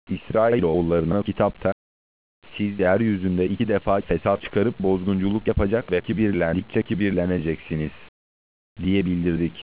İsrailoğullarına kitapta, siz yeryüzünde 2 defa fesat çıkarıp bozgunculuk yapacak ve kibirlendikçe kibirleneceksiniz diye bildirdik.